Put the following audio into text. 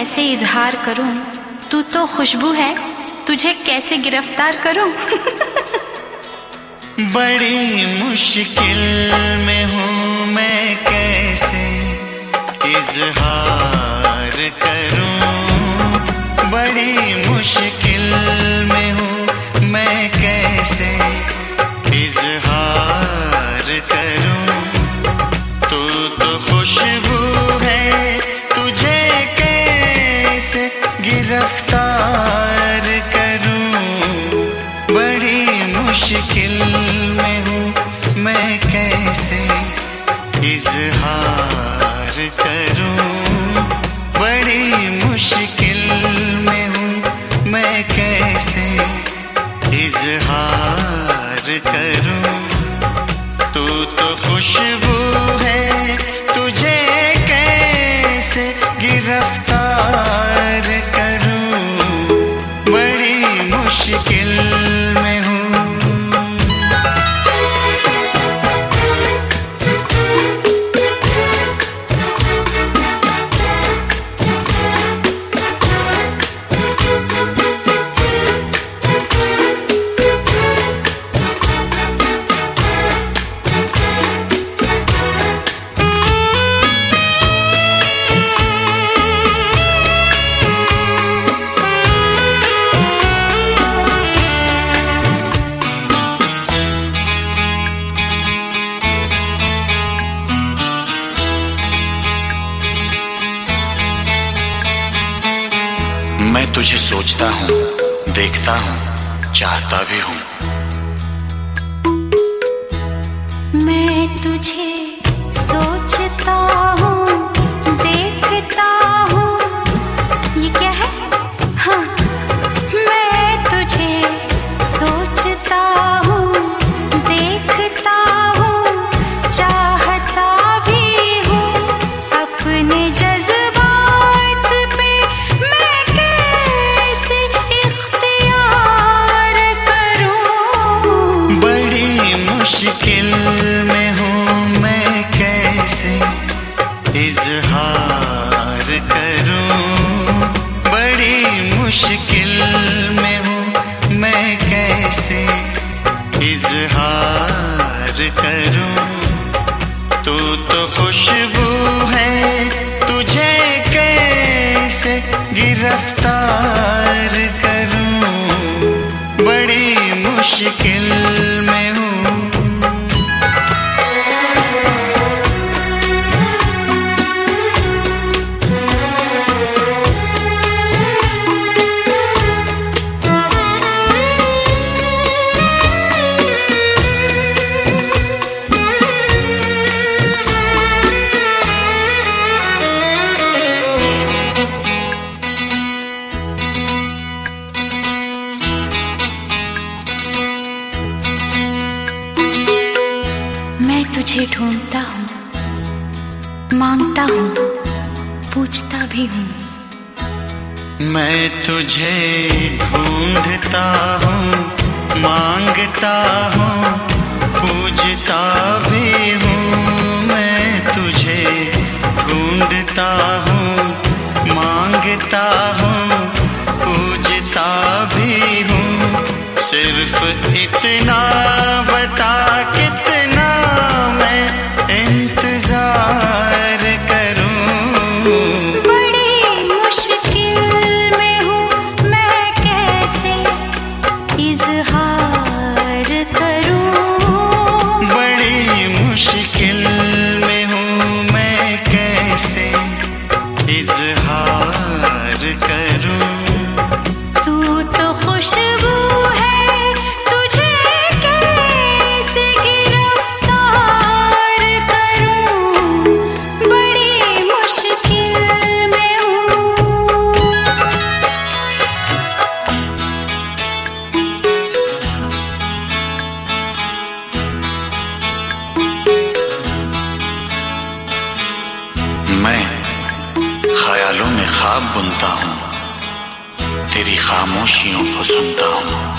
कैसे इजहार करूं, तू तो खुशबू है, तुझे कैसे गिरफ्तार करूं। बड़ी मुश्किल में हूँ मैं, कैसे इजहार करूं। बड़ी मुश्किल में हूँ मैं, कैसे इजहार करूं। तू तो खुशबू है, तुझे कैसे गिरफ्तार करूं। बड़ी मुश्किल में हूँ मैं, कैसे इजहार करूं। बड़ी मुश्किल में हूँ मैं, कैसे इजहार करूं। तू तो खुशबू है, तुझे कैसे गिरफ्तार करूं। बड़ी मुश्किल में हूँ। मैं तुझे सोचता हूँ, देखता हूँ, चाहता भी हूँ। मैं तुझे सोचता हूँ, देखता हूँ। ये क्या है? हाँ, मैं तुझे सोचता हूँ, देखता हूँ, चाहता भी हूँ। अपने जज्बात पे मैं कैसे इख्तियार करूं। बड़ी मुश्किल में हूँ मैं, कैसे इजहार करूं। बड़ी मुश्किल में हूँ मैं, कैसे इजहार करूं। तू तो खुशबू है, तुझे कैसे गिरफ्तार करूं। बड़ी मुश्किल में हूँ। मैं तुझे ढूंढता हूँ, मांगता हूँ, पूछता भी हूँ। मैं तुझे ढूंढता हूँ, मांगता हूँ, पूछता भी हूँ। मैं तुझे ढूंढता हूँ, मांगता हूँ, पूछता भी हूँ। सिर्फ इतना बता, कितना मैं इंतजार करूं। बड़ी मुश्किल में हूँ मैं, कैसे इजहार करूं। बड़ी मुश्किल में हूँ मैं, कैसे इजहार करूं। तू तो खुशबू है, तुझे कैसे गिरफ्तार करूं। बड़ी मुश्किल में हूँ। मैं ख्यालों में ख्वाब बुनता हूँ, तेरी खामोशियों को सुनता हूँ।